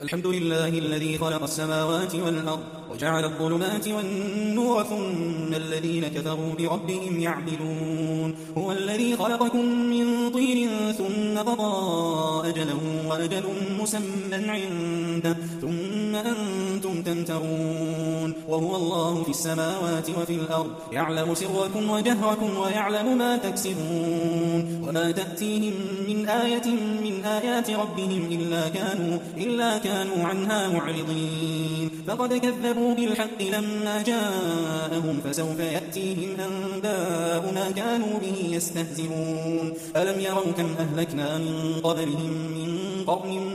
الحمد لله الذي خلق السماوات والأرض وجعل الظلمات والنور ثم الذين كفروا بربهم يعدلون. هو الذي خلقكم من طين ثم قضى أجله وأجل مسمى عنده ثم أنتم تمترون. وهو الله في السماوات وفي الأرض يعلم سركم وجهركم ويعلم ما تكسبون. وما تأتيهم من آية من آيات ربهم إلا كانوا عنها معرضين. فقد كذبوا بالحق لما جاءهم فسوف يأتيهم أنباء ما كانوا به يستهزئون. ألم يروا كم أهلكنا من قبلهم من قرن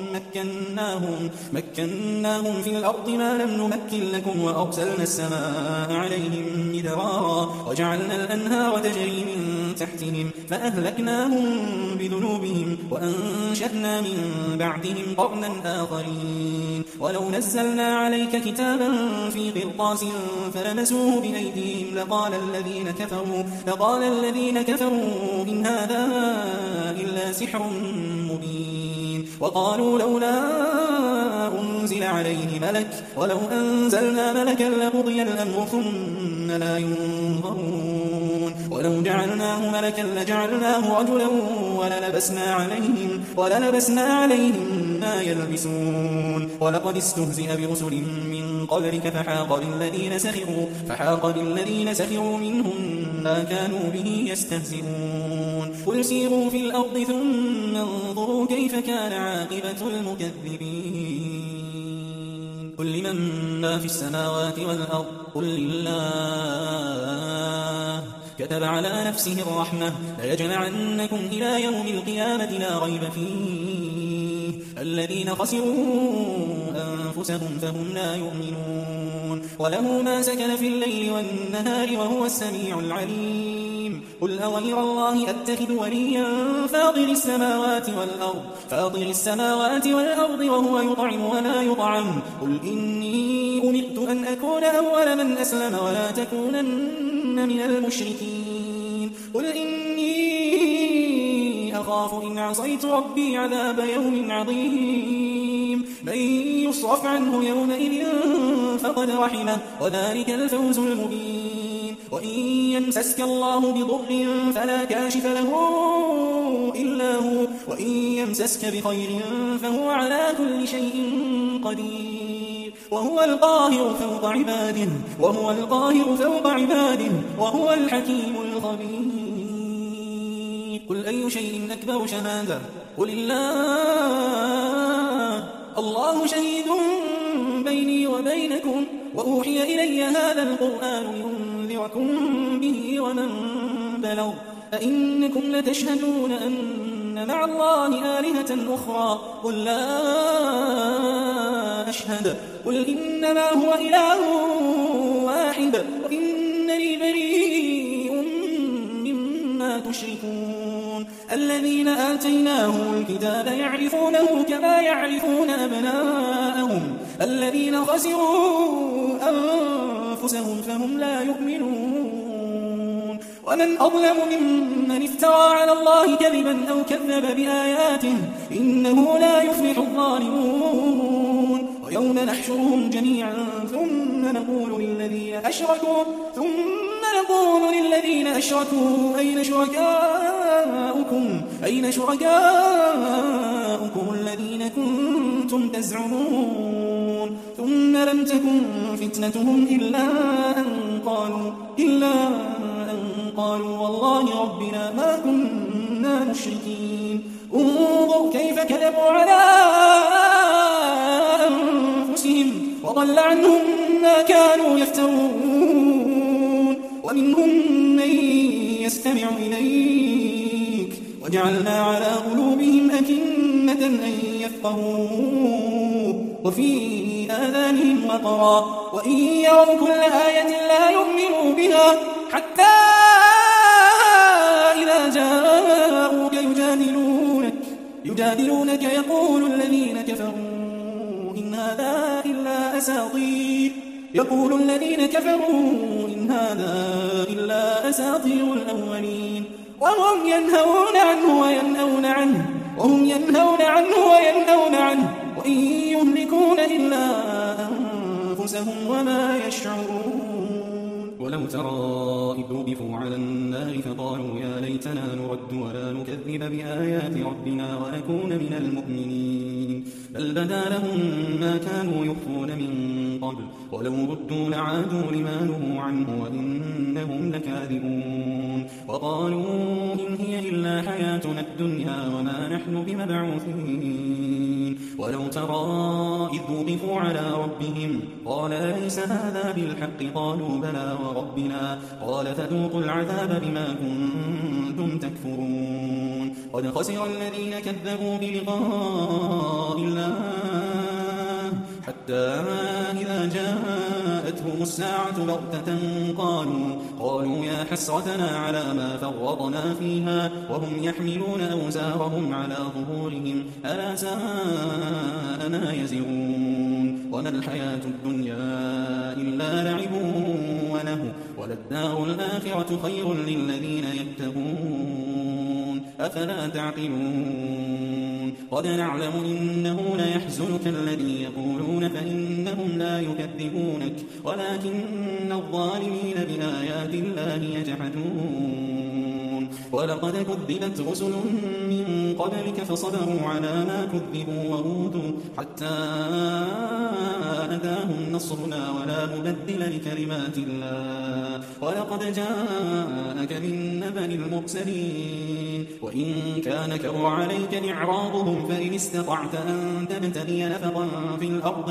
مكناهم في الأرض ما لم نمكن لكم وأرسلنا السماء عليهم مدرارا وجعلنا الأنهار تجري من تحتهم فأهلكناهم بذنوبهم وأنشأنا من بعدهم قرنا آخرين. ولو نزلنا عليك كتابا في قرطاس فلمسوه بأيديهم لقال الذين كفروا إن هذا إلا سحر مبين. وقالوا لولا أنزل عليه ملك ولو أنزلنا ملكا لقضي الأمر ثم لا ينظرون. ولو جعلناه ملكا لجعلناه رجلا وللبسنا عليهم ما يلبسون. ولقد استهزئ برسل من قبلك فحاق بالذين سخروا منهم ما كانوا به يستهزئون. قل سيروا في الأرض ثم انظروا كيف كان عاقبة المكذبين. قل لمن ما في السماوات والأرض قل لله كتب على نفسه الرحمة ليجمعنكم إلى يوم القيامة لا ريب فيه الذين خسروا أنفسهم فهم لا يؤمنون. وله ما سكن في الليل والنهار وهو السميع العليم. قل أغير الله أتخذ وليا فاطر السماوات والأرض وهو يطعم ولا يطعم. قل إني أمرت أن أكون أول من أسلم ولا تكونن من المشركين. قل إني أخاف إن عصيت ربي عذاب يوم عظيم. من يصرف عنه يومئذ فقد رحمه وذلك الفوز المبين. وإن يمسسك الله بضر فلا كاشف له إلا هو وإن يمسسك بخير فهو على كل شيء قدير. وهو القاهر فوق عباده وهو الحكيم الخبير. قل أي شيء أكبر شهادة قل الله شهيد بيني وبينكم وأوحي إلي هذا القرآن لينذركم به ومن بلغ أئنكم لتشهدون أن مع الله آلهة أخرى قل لا أشهد قل إنما هو إله واحد وإنني بريء مما تشركون. الذين آتيناهم الكتاب يعرفونه كما يعرفون أبناءهم الذين خسروا أنفسهم فهم لا يؤمنون. ومن أظلم ممن افترى على الله كذبا أو كذب بآياته إنه لا يفلح الظالمون. ويوم نحشرهم جميعا ثم نقول للذين أشركوا أين شركاؤكم الذين كنتم تزعمون. ثم لم تكن فتنتهم إلا أن قالوا والله ربنا ما كنا مشركين. انظر كيف كذبوا على أنفسهم وضل عنهم ما كانوا يفترون. ومنهم من يستمع إليك وجعلنا على قلوبهم أكنة أن يفقهوه وفي آذانهم وقرا وإن يروا كل آية لا يؤمنوا بها حتى إذا جاءوك يجادلونك يقول الذين كفروا إن هذا إلا أساطير الأولين. وهم ينهون عنه وينأون عنه إن يهلكون إلا أنفسهم وما يشعرون ولو ترى إذ وقفوا على النار فقالوا يا ليتنا نرد ولا نكذب بآيات ربنا ونكون من المؤمنين بل بدا لهم ما كانوا يخفون من قبل ولو ردوا لعادوا لما نهوا عنه وإنهم لكاذبون وقالوا إن هي إلا حياتنا الدنيا وما نحن بمبعوثين ولو ترى إذ وقفوا على ربهم قال أليس هذا بالحق قالوا بلى وربنا قال فذوقوا العذاب بما كنتم تكفرون قد خسر الذين كذبوا بلقاء الله حتى إذا جاءتهم الساعة بغتة قالوا يا حسرتنا على ما فرطنا فيها وهم يحملون أوزارهم على ظهورهم ألا ساء ما يزرون وما الحياة الدنيا إلا لعب وله وللدار الآخرة خير للذين يتقون أفلا تعقلون قد نعلم إنه ليحزنك الذي يقولون فإنهم لا يكذبونك ولكن الظالمين بآيات الله يجحدون ولقد كذبت رسل من قبلك فصبروا على ما كذبوا وأوذوا حتى أتاهم نصرنا ولا مبدل لكلمات الله ولقد جاءك من نبأ المرسلين وإن كان كبر عليك إعراضهم فإن استطعت أن تبتغي نفقا في الأرض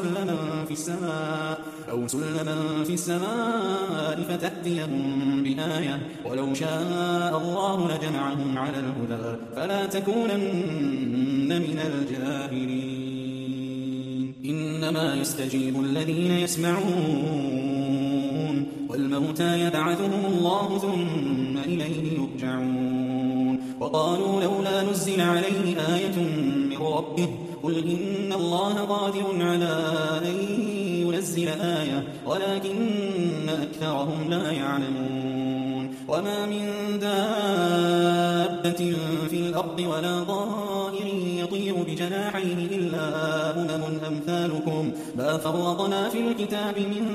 أو سلما في السماء فتأتيهم بآية ولو شاء الله لجمعهم على الهدى فلا تكونن من الجاهلين إنما يستجيب الذين يسمعون والموتى يبعثهم الله ثم إليه يرجعون وقالوا لولا نزل عليه آية من ربه قل إن الله قادر على أن ينزل آية ولكن أكثرهم لا يعلمون وما من دابة في الأرض ولا طائر يطير بجناحيه إلا أمثالكم ما فرطنا في الكتاب من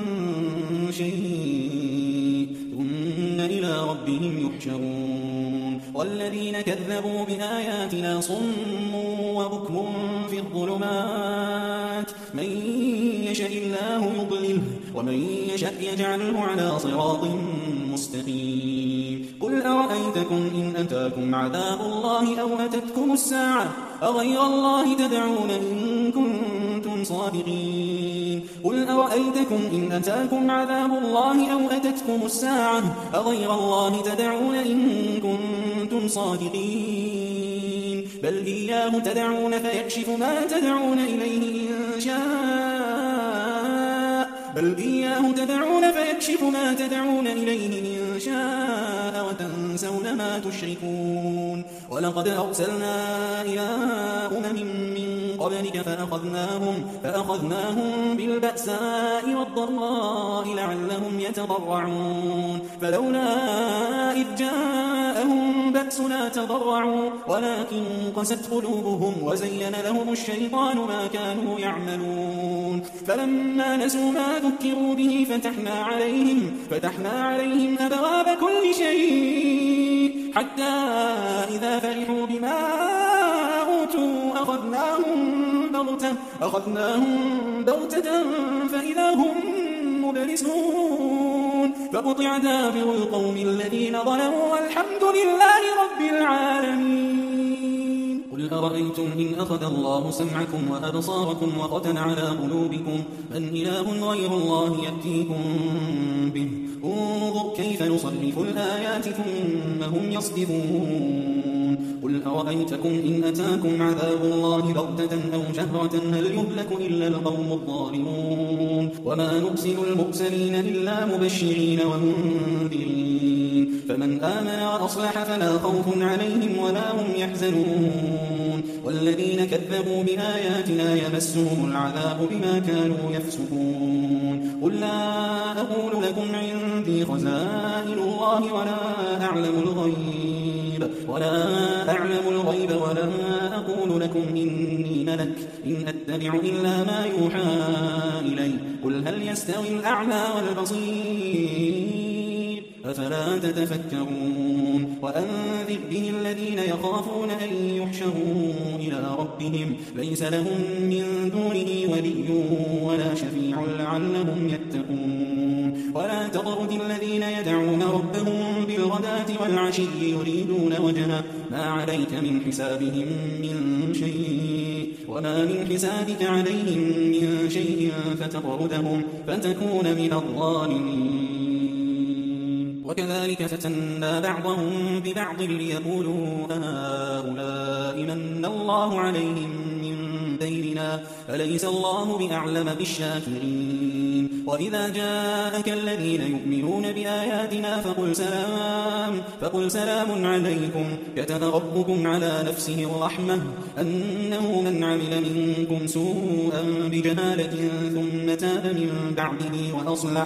شيء ثم إلى ربهم يحشرون والذين كذبوا بآياتنا صم وبكم في الظلمات من يشاء الله يضلله ومن يشاء يجعله على صراط مستقيم قل أرأيتكم إن أتاكم عذاب الله أو أتتكم الساعة أغير الله تدعون إن كنتم صادقين قل أرأيتكم إن أتاكم عذاب الله أو أتتكم الساعة أغير الله تدعون إن كنتم صادقين بل إياه تدعون فيكشف ما تدعون إليه إن شاء إن شاء وتنسون ما تشركون ولقد أرسلنا إلى من قبلك فأخذناهم بالبأساء والضراء لعلهم يتضرعون فلولا إذ جاءهم بأسنا تضرعوا ولكن قست قلوبهم وزين لهم الشيطان ما كانوا يعملون فلما نسوا ما ذكروا به فتحنا عليهم أبواب كل شيء حتى إذا فرحوا بما أوتوا أخذناهم بغتة فإذا هم مبلسون فقطع دابر القوم الذين ظلموا والحمد لله رب العالمين قل أرأيتم إن أخذ الله سمعكم وأبصاركم وختم على قلوبكم من إله غير الله يأتيكم به انظر كيف نصرف الآيات ثم هم يصدفون قل أرأيتكم إن أتاكم عذاب الله بغتة أو جهرة هل يهلك إلا القوم الظالمون وما نرسل المرسلين إلا مبشرين ومنذرين فمن آمن وأصلح فلا خوف عليهم ولا هم يحزنون والذين كذبوا بآياتنا يمسهم العذاب بما كانوا يفسقون قل لا أقول لكم عندي خزائن الله ولا أعلم الغيب الغيب ولا أقول لكم إني ملك إن أتبع إلا ما يوحى إلي قل هل يستوي الأعمى والبصير أفلا تتفكرون وأنذر به الذين يخافون أن يحشروا إلى ربهم ليس لهم من دونه ولي ولا شفيع لعلهم يتقون ولا تطرد الذين يدعون ربهم بالغداة والعشي يريدون وجهه ما عليك من حسابهم من شيء وما من حسابك عليهم من شيء فتطردهم فتكون من الظالمين وكذلك فتنا بعضهم ببعض ليقولوا هؤلاء من الله عليهم من بيننا أليس الله بأعلم بالشاكرين وإذا جاءك الذين يؤمنون بآياتنا فقل سلام عليكم كتب ربكم على نفسه الرحمة أنه من عمل منكم سوءا بجهالة ثم تاب من بعده وأصلح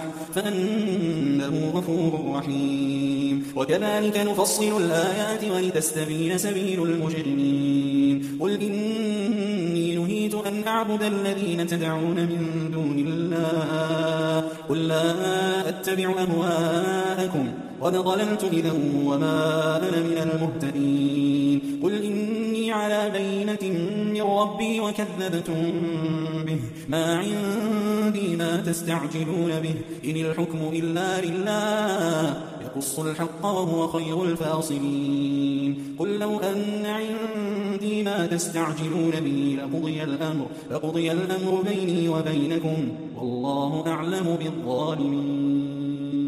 فأنه غفور رحيم وكذلك نفصل الآيات ولتستبين سبيل المجرمين قل إني نهيت أن أعبد الذين تدعون من دون الله قل لا أتبع أهواءكم قد ضللت إذا وما أنا من المهتدين قل إني على بينة من ربي وكذبتم به ما عندي ما تستعجلون به إن الحكم إلا لله يقص الحق وهو خير الفاصلين قل لو أن عندي ما تستعجلون به لقضي الأمر بيني وبينكم والله أعلم بالظالمين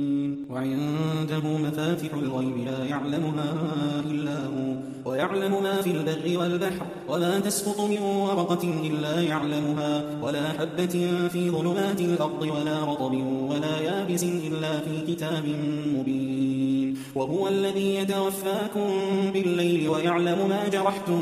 وعنده مفاتح الغيب لا يعلمها إلا هو ويعلم ما في البر والبحر وما تسقط من ورقة إلا يعلمها ولا حبة في ظلمات الأرض ولا رطب ولا يابس إلا في كتاب مبين وهو الذي يتوفاكم بالليل ويعلم ما جرحتم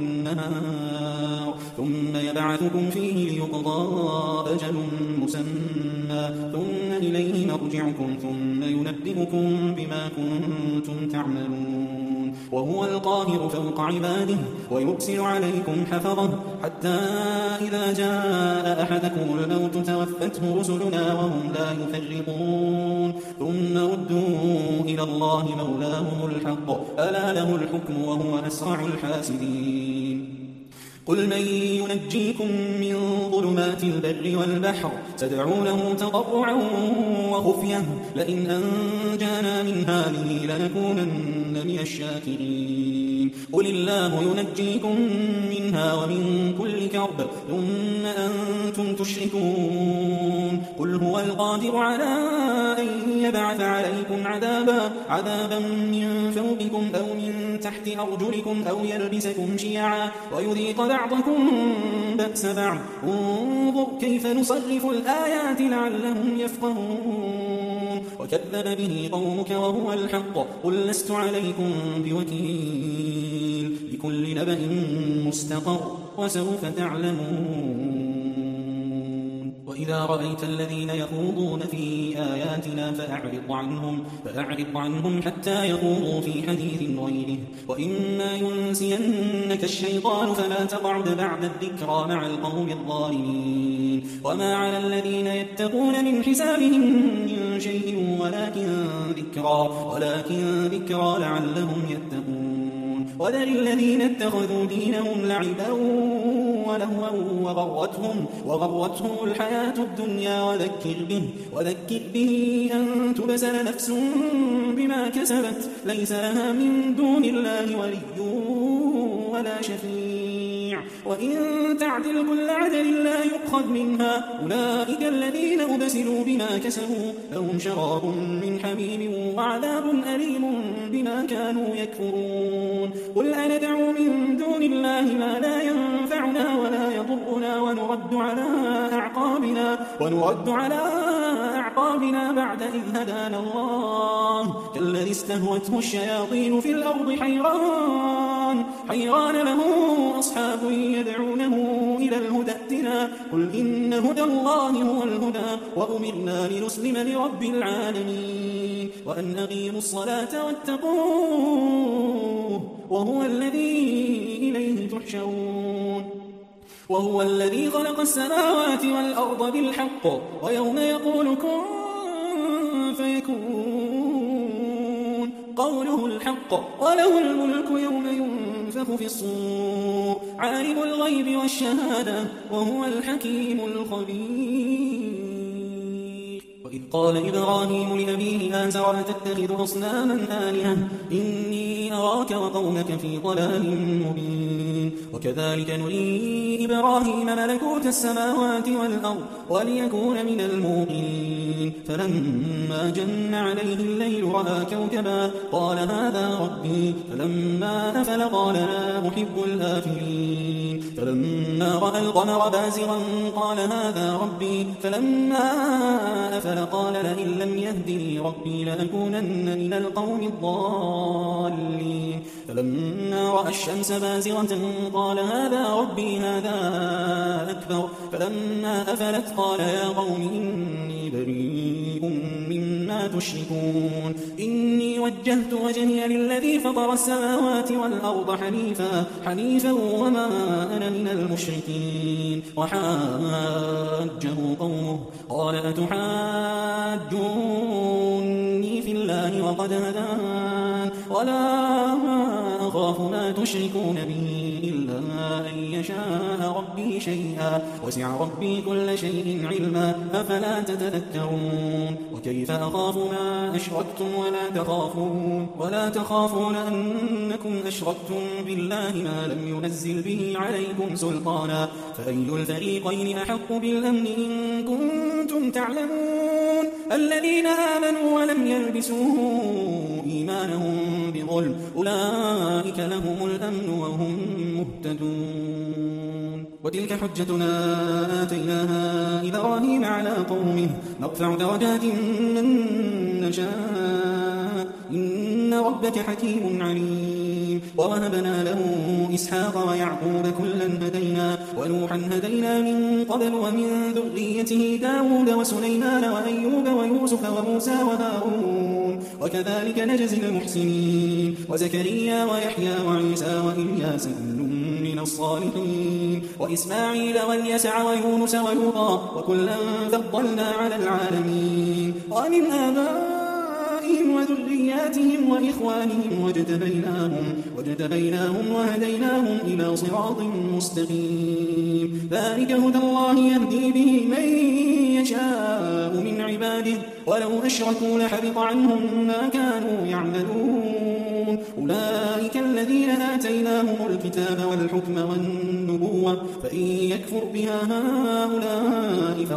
بالنهار ثم يبعثكم فيه ليقضى أجل مسمى ثم إليه مرجعكم ثم ينبئكم بما كنتم تعملون وهو القاهر فوق عباده ويرسل عليكم حفظه حتى إذا جاء أحدكم الموت توفته رسلنا وهم لا يفرطون ثم ردوا إلى الله مولاهم الحق ألا له الحكم وهو أسرع الحاسدين قل من ينجيكم من ظلمات البر والبحر تدعونه تضرعا وخفية لئن أنجانا من هذه لنكونن من الشاكرين قل الله ينجيكم منها ومن كل كرب ثم أنتم تشركون قل هو القادر على أن يبعث عليكم عذابا من فوقكم أو من تحت أرجلكم أو يلبسكم شيعا ويذيق بعضكم بأس بعض انظر كيف نصرف الآيات لعلهم يفقهون وكذب به قومك وهو الحق قل لست عليكم بوكيل لكل نبأ مستقر وسوف تعلمون وإذا رأيت الذين يخوضون في آياتنا فأعرض عنهم حتى يخوضوا في حديث غيره وإما ينسينك الشيطان فلا تقعد بعد الذكرى مع القوم الظالمين وما على الذين يتقون من حسابهم من شيء ولكن ذكرى لعلهم يتقون وذر الذين اتخذوا دينهم لعبا ولهوا وغرتهم الحياة الدنيا وذكر به أن تبسل نفس بما كسبت ليس لها من دون الله ولي ولا شفيع وإن تعدل كل عدل لا يؤخذ منها أولئك الذين أبسلوا بما كسبوا لهم شراب من حميم وعذاب أليم بما كانوا يكفرون قل أندعو من دون الله ما لا ينفعنا ولا يضرنا ونرد على أعقابنا بعد إذ هدانا الله كالذي استهوته الشياطين في الأرض حيران له أصحاب يدعونه إلى الهدى ائتنا قل إن هدى الله هو الهدى وأمرنا لنسلم لرب العالمين وأن أقيموا الصلاة واتقوه وهو الذي إليه تحشرون وهو الذي خلق السماوات والأرض بالحق ويوم يقول كن فيكون قوله الحق وله الملك يوم ينفخ في الصور عالم الغيب والشهادة وهو الحكيم الخبير وإذ قال إبراهيم لأبيه آزر أتتخذ أصناما آلهة إني أراك وقومك في ضلال مبين وكذلك نري إبراهيم ملكوت السماوات والأرض وليكون من الموقنين فلما جن عليه الليل رأى كوكبا قال هذا ربي فلما أفل قال لا أحب الآفلين فلما رأى القمر بازغا قال هذا ربي فلما أفل قال لئن لم يهدني ربي لأكونن من القوم الضالين فلما رأى الشمس بازغة قال هذا ربي هذا أكبر فلما أفلت قال يا قوم إني بريء مما تشركون إني وجهت وجهي للذي فطر السماوات والأرض حنيفا وما أنا من المشركين وحاجه قومه قال أتحاجوني في الله وقد هدان ولا أخاف ما تشركون به إلا أن يشاء ربي شيئا وسع ربي كل شيء علما أفلا تتذكرون وكيف أخاف ما أشركتم ولا تخافون أنكم أشركتم بالله ما لم ينزل به عليكم سلطانا فأي الفريقين أحق بالأمن إن كنتم تعلمون الذين آمنوا ولم يلبسوا إيمانهم بظلم أولئك لهم الأمن وهم مهتدون وتلك حجتنا آتيناها إبراهيم على قومه نرفع درجات من نشاء إن ربك حكيم عليم ووهبنا له إسحاق ويعقوب كلا هدينا ونوحا هدينا من قبل ومن ذريته داود وسليمان وأيوب ويوسف وموسى وهارون وكذلك نجزي المحسنين وزكريا ويحيى وعيسى وإلياس كل من الصالحين وإسماعيل واليسع ويونس ولوطا وكلا فضلنا على العالمين ومن آبائهم وذرياتهم وإخوانهم واجتبيناهم وهديناهم إلى صراط مستقيم ذلك هدى الله يهدي به من يشاء من عباده ولو أشركوا لحبط عنهم ما كانوا يعملون أولئك الذين آتيناهم الكتاب والحكم والنبوة فإن يكفر بها هؤلاء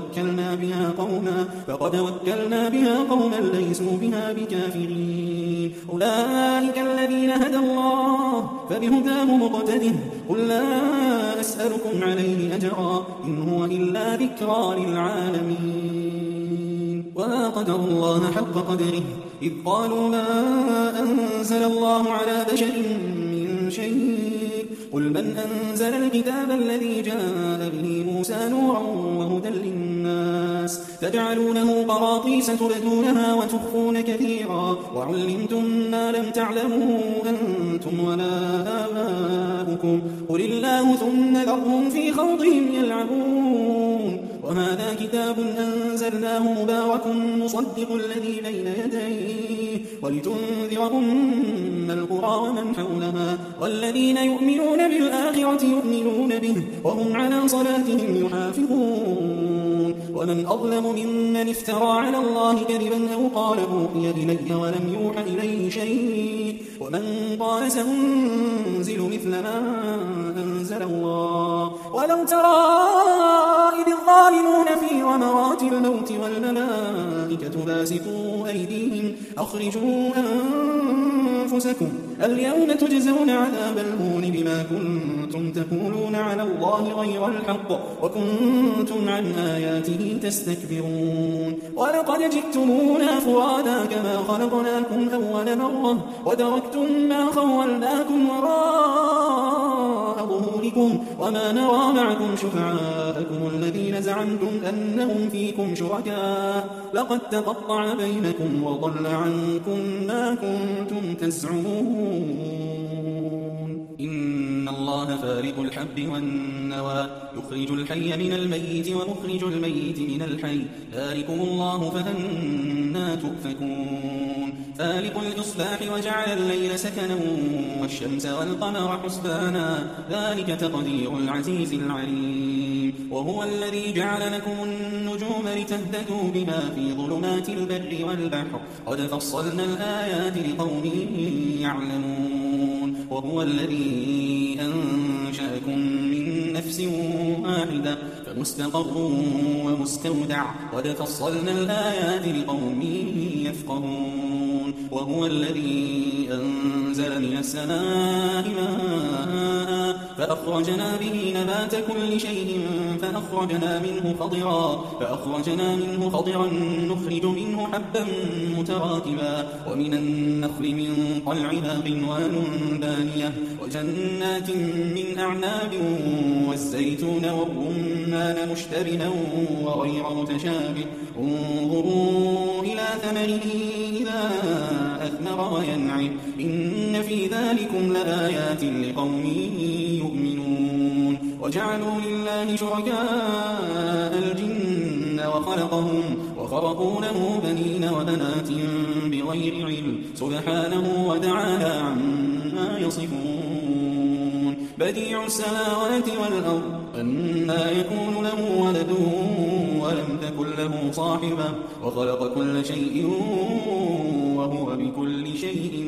فقد وكلنا بها قوما ليسوا بها بكافرين أولئك الذين هدى الله فبهداه مقتده قل لا أسألكم عليه أجرا إن هو إلا ذكرى للعالمين وما قدر الله حق قدره إذ قالوا ما أنزل الله على بشر من شيء قل من أنزل الكتاب الذي جاء به موسى نورا وهدى للناس تجعلونه قراطيس تبدونها وتخفون كثيرا وعلمتم ما لم تعلموا أنتم ولا آباؤكم قل الله ثم ذرهم في خوضهم يلعبون وهذا كتاب أنزلناه مبارك مصدق الذي بين يديه ولتنذر أم القرى ومن حولها والذين يؤمنون بالآخرة يؤمنون به وهم على صلاتهم يحافظون ومن أظلم ممن افترى على الله كذبا أو قال أوحي إلي ولم يوحى إليه شيء ومن قال سأنزل مثل ما أنزل الله ولو ترى إذ الظالمون في غمرات الموت والملائكة باسطوا أيديهم أخرجوا أنفسكم اليوم تجزون عذاب الهون بما كنتم تقولون على الله غير الحق وكنتم عن آياته تستكبرون ولقد جئتمونا فرادا كما خلقناكم أول مرة وتركتم ما خولناكم وراء ظهوركم ربكم وما نرى معكم شفعاءكم الذين زعمتم أنهم فيكم شركاء لقد تقطع بينكم وضل عنكم ما كنتم تزعمون إن الله فارق الحب والنوى يخرج الحي من الميت ومخرج الميت من الحي ذلكم الله فأنى تؤفكون فالق الإصباح وجعل الليل سكنا والشمس والقمر حسبانا ذلك تقدير العزيز العليم وهو الذي جعل لكم النجوم لتهتدوا بها في ظلمات البر والبحر قد فصلنا الآيات لقوم يعلمون وهو الذي أنشأكم من نفس واحدة فمستقر ومستودع قد فصلنا الآيات لقوم يفقهون وهو الذي أنزل من السماء ماء فأخرجنا به نبات كل شيء فأخرجنا منه خضرا نخرج منه حبا متراكبا ومن النخل من طلعها قنوان دانية وجنات من أعناب والزيتون والرمان مشتبها وغير متشابه انظروا إلى ثمره إذا أثمر وينعم إن في ذلكم لآيات لقوم يؤمنون وجعلوا لله شركاء الجن وخرقوا له بنين وبنات بغير علم سبحانه وتعالى عما يصفون بديع السماوات والأرض أنى يكون له ولد ولم تكن له صاحبة وخلق كل شيء وهو بكل شيء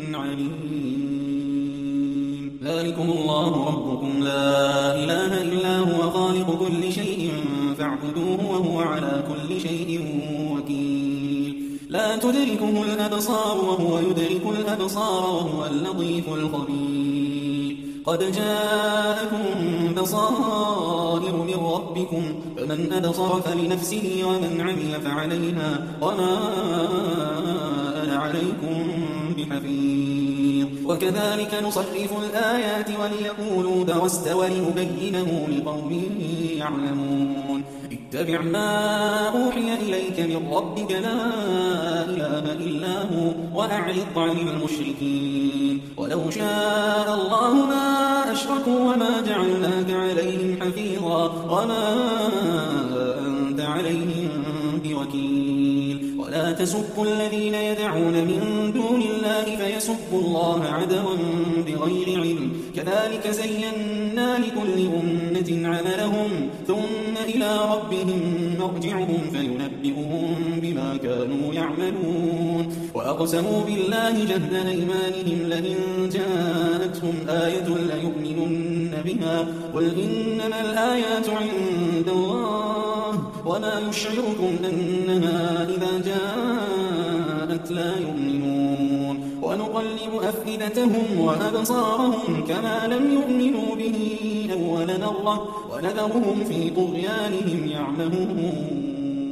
عليم ذلكم الله ربكم لا إله إلا هو خالق كل شيء فاعبدوه وهو على كل شيء وكيل لا تدركه الأبصار وهو يدرك الأبصار وهو اللطيف الخبير قد جاءكم بصائر من ربكم فمن أبصر فلنفسه ومن عمل فعليها وما أنا عليكم بحفيظ وكذلك نصرف الآيات وليقولوا درست ولنبينه لقوم يعلمون اتبع ما أوحي إليك من ربك لا إله إلا هو وأعرض عن المشركين ولو شاء الله ما أشركوا وما جعلناك عليهم حفيظا وما أنت عليهم بوكيل ولا تسبوا الذين يدعون من دون الله فيسبوا الله عدوا بغير علم كذلك زينا لكل أمة عملهم ثم إلى ربهم مرجعهم فينبئهم بما كانوا يعملون وأقسموا بالله جهد أيمانهم لئن جاءتهم آية ليؤمنن بها قل إنما الآيات عند الله وما يشعركم أنها إذا جاءت لا يؤمنون ونقلب أفئدتهم وأبصارهم كما لم يؤمنوا به أول مرة ونذرهم في طغيانهم يعمهون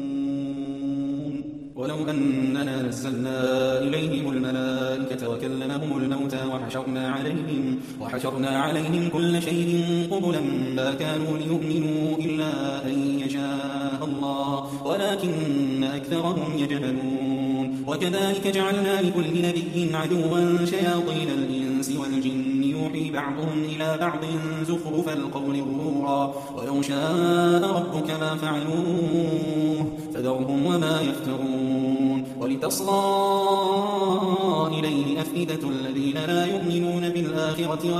ولو أننا نزلنا إليهم الملائكة وكلمهم الموتى وحشرنا عليهم كل شيء قبلا ما كانوا ليؤمنوا إلا أن يشاء الله ولكن أكثرهم يجهلون وكذلك جعلنا لكل نبي عدوا شياطين الإنس والجن يوحي بعضهم إلى بعض زخرف القول غرورا ولو شاء ربك ما فعلوه فذرهم وما يفترون ولتصغى إليه أفئدة الذين لا يؤمنون بالآخرة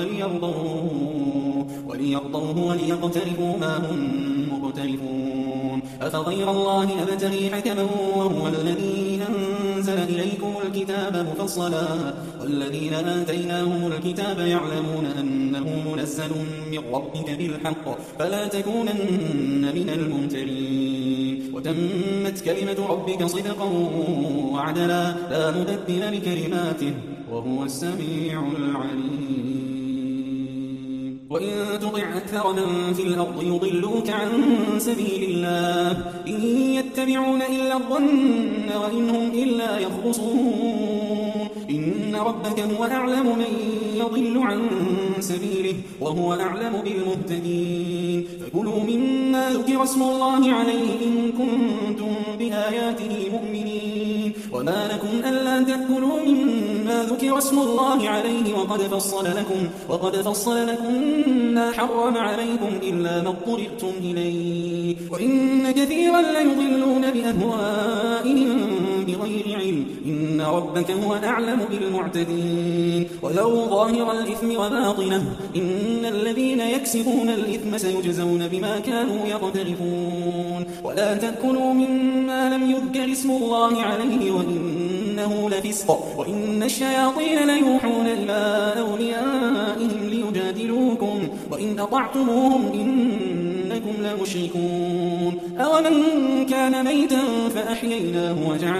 وليرضوه وليقترفوا ما هم مقترفون أفغير الله أبتغي حكما وهو الذي أنزل إليكم الكتاب مفصلا والذين آتيناهم الكتاب يعلمون أنه منزل من ربك بالحق فلا تكونن من الممترين وتمت كلمة ربك صدقا وعدلا لا مبدل لكلماته وهو السميع العليم وإن تطع أكثر من في الأرض يضلوك عن سبيل الله إن يتبعون إلا الظن وإن هم إلا يخرصون إن ربك هو أعلم من يضل عن سبيله وهو أعلم بالمهتدين فكلوا مما ذكر اسم الله عليه إن كنتم بآياته مؤمنين وما لكم ألا تأكلوا مما ذكر اسم الله عليه وقد فصل لكم ما حرم عليكم إلا ما اضطررتم إليه وإن كثيرا ليضلون بأهوائهم بغير علم إن ربك هو أعلم بالمعتدين وذروا ظاهر الإثم وباطنه إن الذين يكسبون الإثم سيجزون بما كانوا يقترفون ولا تأكلوا مما لم يذكر اسم الله عليه وإنه لفسق وإن الشياطين ليوحون إلى أوليائهم ليجادلوكم وإن أطعتموهم إنكم لمشركون أومن كان ميتا فأحييناه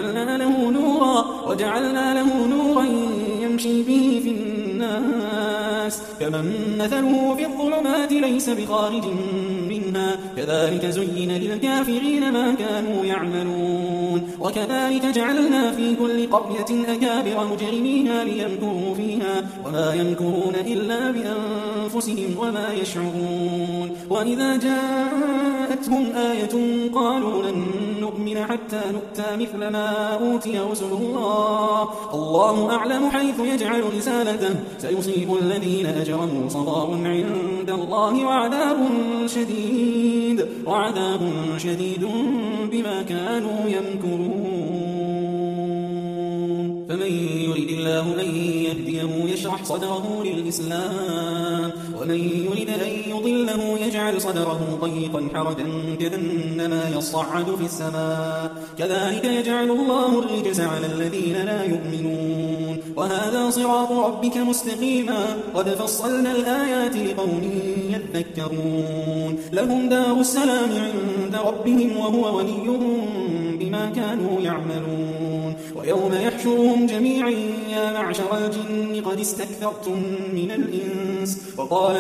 وجعلنا له نورا يمشي به في الناس كمن مثله في الظلمات ليس بخارج منها كذلك زين للكافرين ما كانوا يعملون وكذلك جعلنا في كل قرية أكابر مجرميها ليمكروا فيها وما يمكرون إلا بأنفسهم وما يشعرون وإذا جاءتهم آية قالوا لن نؤمن حتى نؤتى مثل ما أوتي رسل الله أعلم حيث يجعل رسالته سيصيب الذين أجرموا صغار عند الله وعذاب شديد بما كانوا يمكرون فمن يريد الله أن يهديه يشرح صدره للإسلام ومن يريد أن يضله يجعل صدره ضيقا حرجا كأنما يصعد في السماء كذلك يجعل الله الرجس على الذين لا يؤمنون وهذا صراط ربك مستقيما قد فصلنا الآيات لقوم يذكرون لهم دار السلام عند ربهم وهو وليهم بما كانوا يعملون ويوم يحشرهم جميعا يا معشر الجن قد استكثرتم من الإنس وقال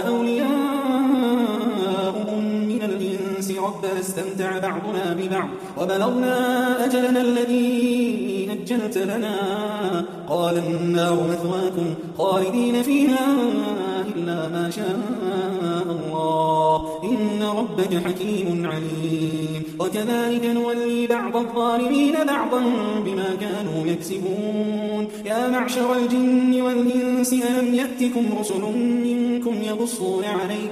أولياؤهم من الإنس ربنا استمتع بعضنا ببعض وبلغنا أجلنا الذي أجلت لنا قال النار مثواكم خالدين فيها إلا ما شاء الله إن ربك حكيم عليم وكذلك نولي بعض الظالمين بعضا بما كانوا يكسبون يا معشر الجن والإنس ألم يأتكم رسل منكم يقصون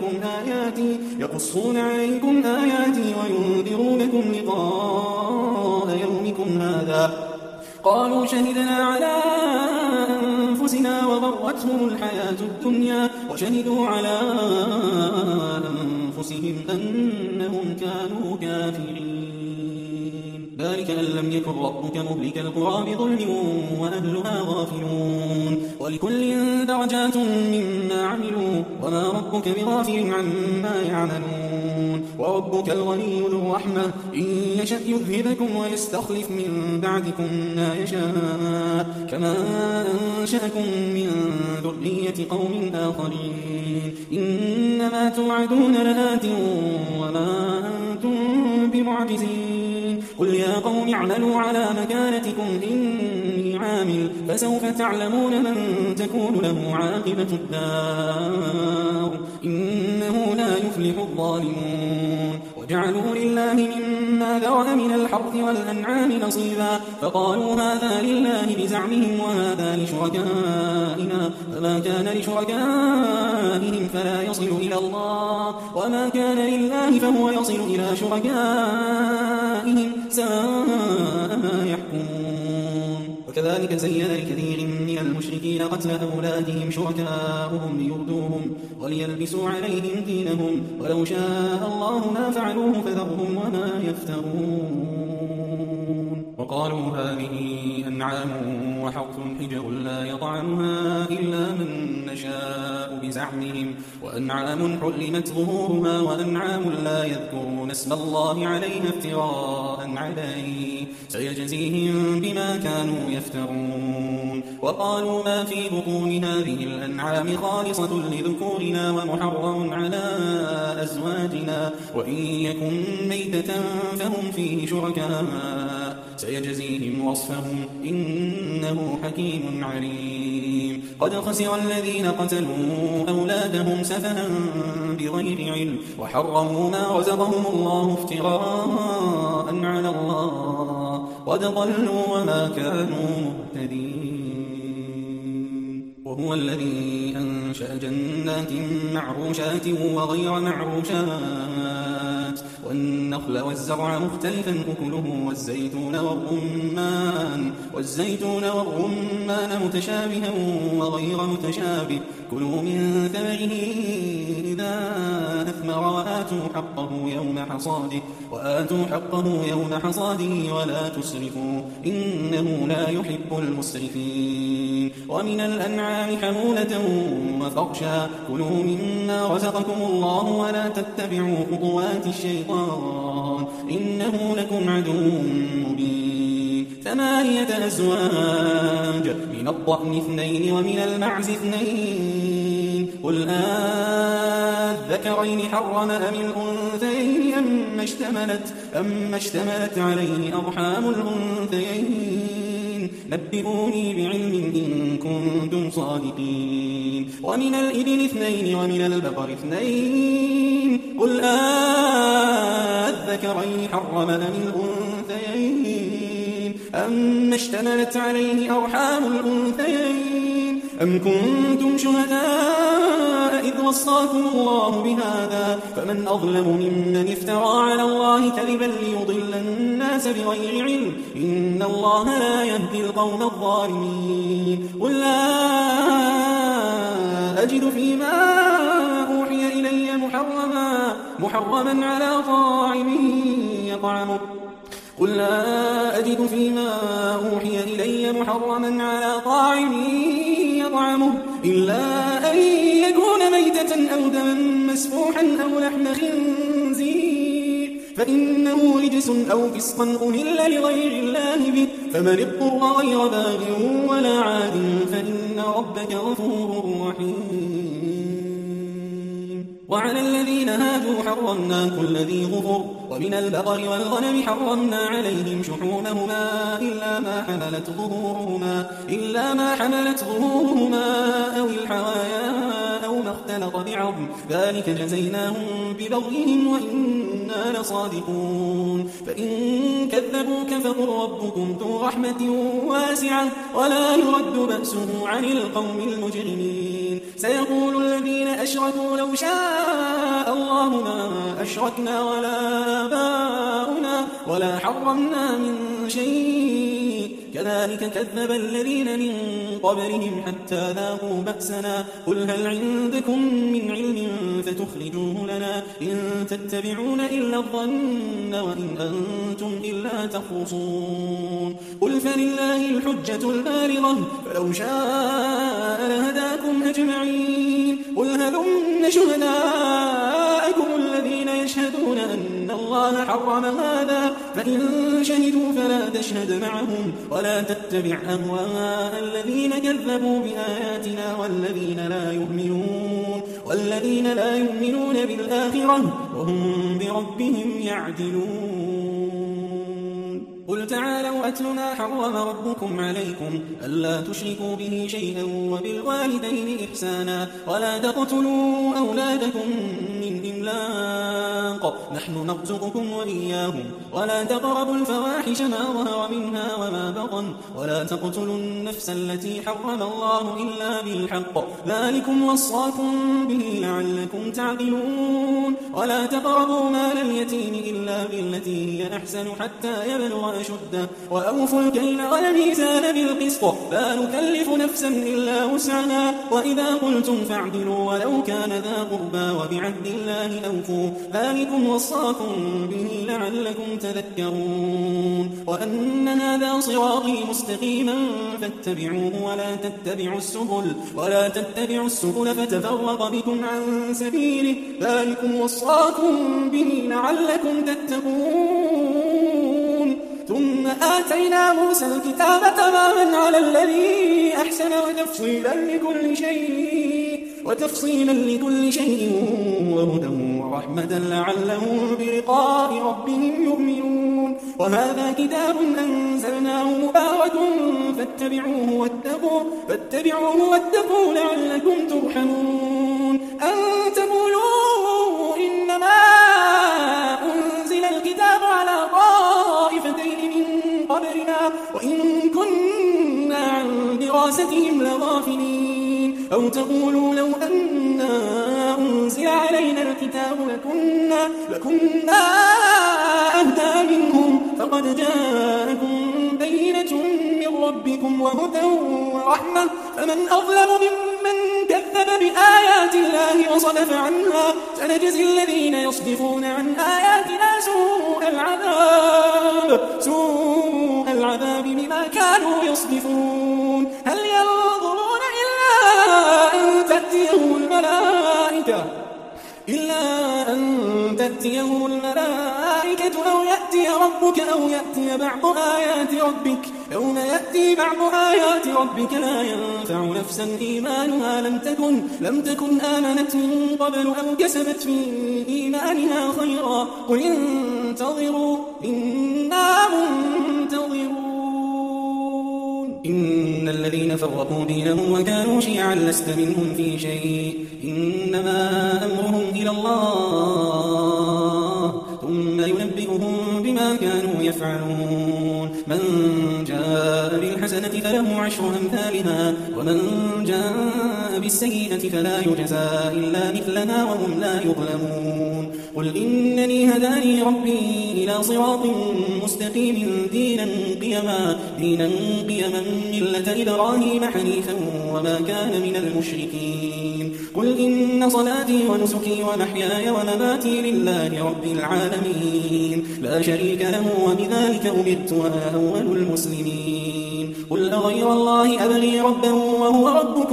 عليكم آياتي وينذرونكم لقاء يومكم هذا قالوا شهدنا على أنفسنا وغرتهم الحياة الدنيا وشهدوا على أنفسهم أنهم كانوا كافرين ذلك أن لم يكن ربك مهلك القرى بظلم وأهلها غافلون ولكل درجات مما عملوا وما ربك بغافل عما يعملون وربك الغني ذو الرحمة إن يشأ يذهبكم ويستخلف من بعدكم ما يشاء كما أنشأكم من ذرية قوم آخرين إنما توعدون لآت وما أنتم بمعجزين قل يا قوم اعملوا على مكانتكم إني عامل فسوف تعلمون من تكون له عاقبة الدار إنه لا يفلح الظالمون وجعلوا لله مما ذرأ من الحرث والأنعام نصيبا فقالوا هذا لله بزعمهم وهذا لشركائنا فما كان لشركائهم فلا يصل إلى الله وما كان لله فهو يصل إلى شركائهم ساء ما يحكمون وكذلك زين لكثير من المشركين قتل أولادهم شركاؤهم ليردوهم وليلبسوا عليهم دينهم ولو شاء الله ما فعلوه فذرهم وما يفترون وقالوا هذه أنعام وحرث حجر لا يطعمها إلا من نشاء بزعمهم، وأنعام حرمت ظهورها وأنعام لا يذكرون اسم الله عليها افتراء عليه سيجزيهم بما كانوا يفترون. وقالوا ما في بطون هذه الأنعام خالصة لذكورنا ومحرم على أزواجنا وإن يكن ميتة فهم فيه شركاء سيجزيهم وصفهم إنه حكيم عليم. قد خسر الذين قتلوا أولادهم سفها بغير علم وحرموا ما رزقهم الله افتراء على الله قد ضلوا وما كانوا مهتدين. وهو الذي أنشأ جنات معروشات وغير معروشات والنخل والزرع مختلفا أكله والزيتون والرمان متشابها وغير متشابه كلوا من ثمره إذا أثمر وآتوا حقه يوم حصاده ولا تسرفوا إنه لا يحب المسرفين. ومن الأنعام حمولة وفرشا كلوا مما رزقكم الله ولا تتبعوا خطوات الشيطان إنه لكم عدو مبين. 8 أزواج من الضأن 2 ومن المعز 2 قل الذكرين حرم أم الأنثيين أم اشتملت عليه أرحام الأنثيين نبئوني بعلم إن كنتم صادقين. ومن الإبل 2 ومن البقر 2 قل الذكرين حرم أم الأنثيين أم اشتملت عليه أرحام الأنثيين أم كنتم شهداء إذ وصاكم الله بهذا فمن أظلم ممن افترى على الله كذبا ليضل الناس بغير علم إن الله لا يهدي القوم الظالمين. قل لا أجد فيما أوحي إلي محرما على طاعم يطعمه قل لا أجد فيما أوحي إلي محرما على طاعم يطعمه إلا أن يكون ميتة أو دما مسفوحا أو لحم خنزير فإنه رجس أو فسقا أهل لغير الله به فمن اضطر غير باغ ولا عاد فإن ربك غفور رحيم. وعلى الذين هادوا حرمنا كل ذي ظفر ومن البقر والغنم حرمنا عليهم شحومهما إلا ما حملت ظهورهما أو الحوايا أو ما اختلط بعظم ذلك جزيناهم ببغيهم وإنا لصادقون. فإن كذبوك فقل ربكم ذو رحمة واسعة ولا يرد بأسه عن القوم المجرمين. سيقول الذين أشركوا لو شاء الله ما أشركنا ولا آباؤنا ولا حرمنا من شيء كذلك كذب الذين من قبلهم حتى ذاقوا بأسنا قل هل عندكم من علم فتخرجوه لنا إن تتبعون إلا الظن وإن أنتم إلا تخرصون. قل فلله الحجة البالغة فلو شاء لهداكم أجمعين. قل هلم شهداءكم الذين يشهدون أن الله حرم هذا فإن شهدوا فلا تشهد معهم ولا تتبع أهواء الذين كذبوا بآياتنا والذين لا يؤمنون بالآخرة وهم بربهم يعدلون. قل تعالوا أتل ما حرم ربكم عليكم ألا تشركوا به شيئا وبالوالدين إحسانا ولا تقتلوا أولادكم من إملاق نحن نرزقكم وإياهم ولا تقربوا الفواحش ما ظهر منها وما بطن ولا تقتلوا النفس التي حرم الله إلا بالحق ذلكم وصاكم به لعلكم تعقلون. ولا تقربوا مال اليتيم إلا بالتي هي أحسن حتى يبلغ أشده وأوفوا الكيل والميزان بالقسط لا نكلف نفسا إلا وسعها وإذا قلتم فاعدلوا ولو كان ذا قربى وبعهد الله أوفوا ذلكم وصاكم به لعلكم تذكرون وأن هذا صراطي مستقيما فاتبعوه ولا تتبعوا السبل فتفرق بكم عن سبيله ذلكم وصاكم به لعلكم تتقون ثم آتينا موسى الكتاب تماما على الذي أحسن وتفصيلا لكل شيء وهدى ورحمة لعلهم بلقاء ربهم يؤمنون وهذا كتاب أنزلناه مبارك فاتبعوه واتقوا لعلكم ترحمون أن تقولوا إنما أنزل الكتاب على طائفتين من قبلنا وإن كنا عن دراستهم لغافلين أو تقولوا لو أنا أنزل علينا الكتاب لكنا أهدى منهم فقد جاءكم بينة من ربكم وهدى ورحمة فمن أظلم ممن كذب بآيات الله وصدف عنها سنجزي الذين يصدفون عن آياتنا سوء العذاب بما كانوا يصدفون هل ينظرون إلا أن تأتيهم الملائكة أو يأتي ربك أو يأتي بعض آيات ربك يوم يأتي بعض آيات ربك لا ينفع نفسا إيمانها لم تكن آمنت من قبل أو كسبت في إيمانها خيرا قل انتظروا إنا منتظرون إن الذين فرقوا دينهم وكانوا شيعا لست منهم في شيء إنما أمرهم إلى الله ثم ينبئهم بما كانوا يفعلون من جاء بالحسنة فله عشر أمثالها ومن جاء بالسيئة فلا يجزى إلا مثلها وهم لا يظلمون قل إنني هداني ربي إلى صراط مستقيم دينا قيما ملة إبراهيم حنيفا وما كان من المشركين قل إن صلاتي ونسكي ومحياي ومماتي لله رب العالمين لا شريك له وبذلك أمرت وأنا أول المسلمين قل أغير الله أبغي ربا وهو رب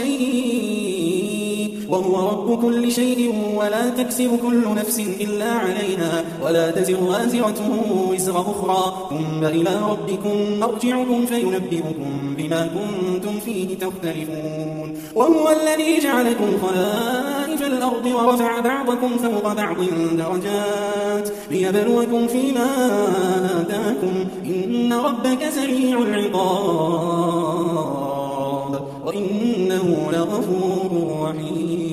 كل شيء ولا تكسب كل نفس إلا عليها ولا تزر وازرة وزر أخرى ثم إلى ربكم مرجعكم فينبئكم بما كنتم فيه تختلفون وهو الذي جعلكم خلائف الأرض ورفع بعضكم فوق بعض درجات ليبلوكم فيما آتاكم إن ربك سريع العقاب وإنه لغفور رحيم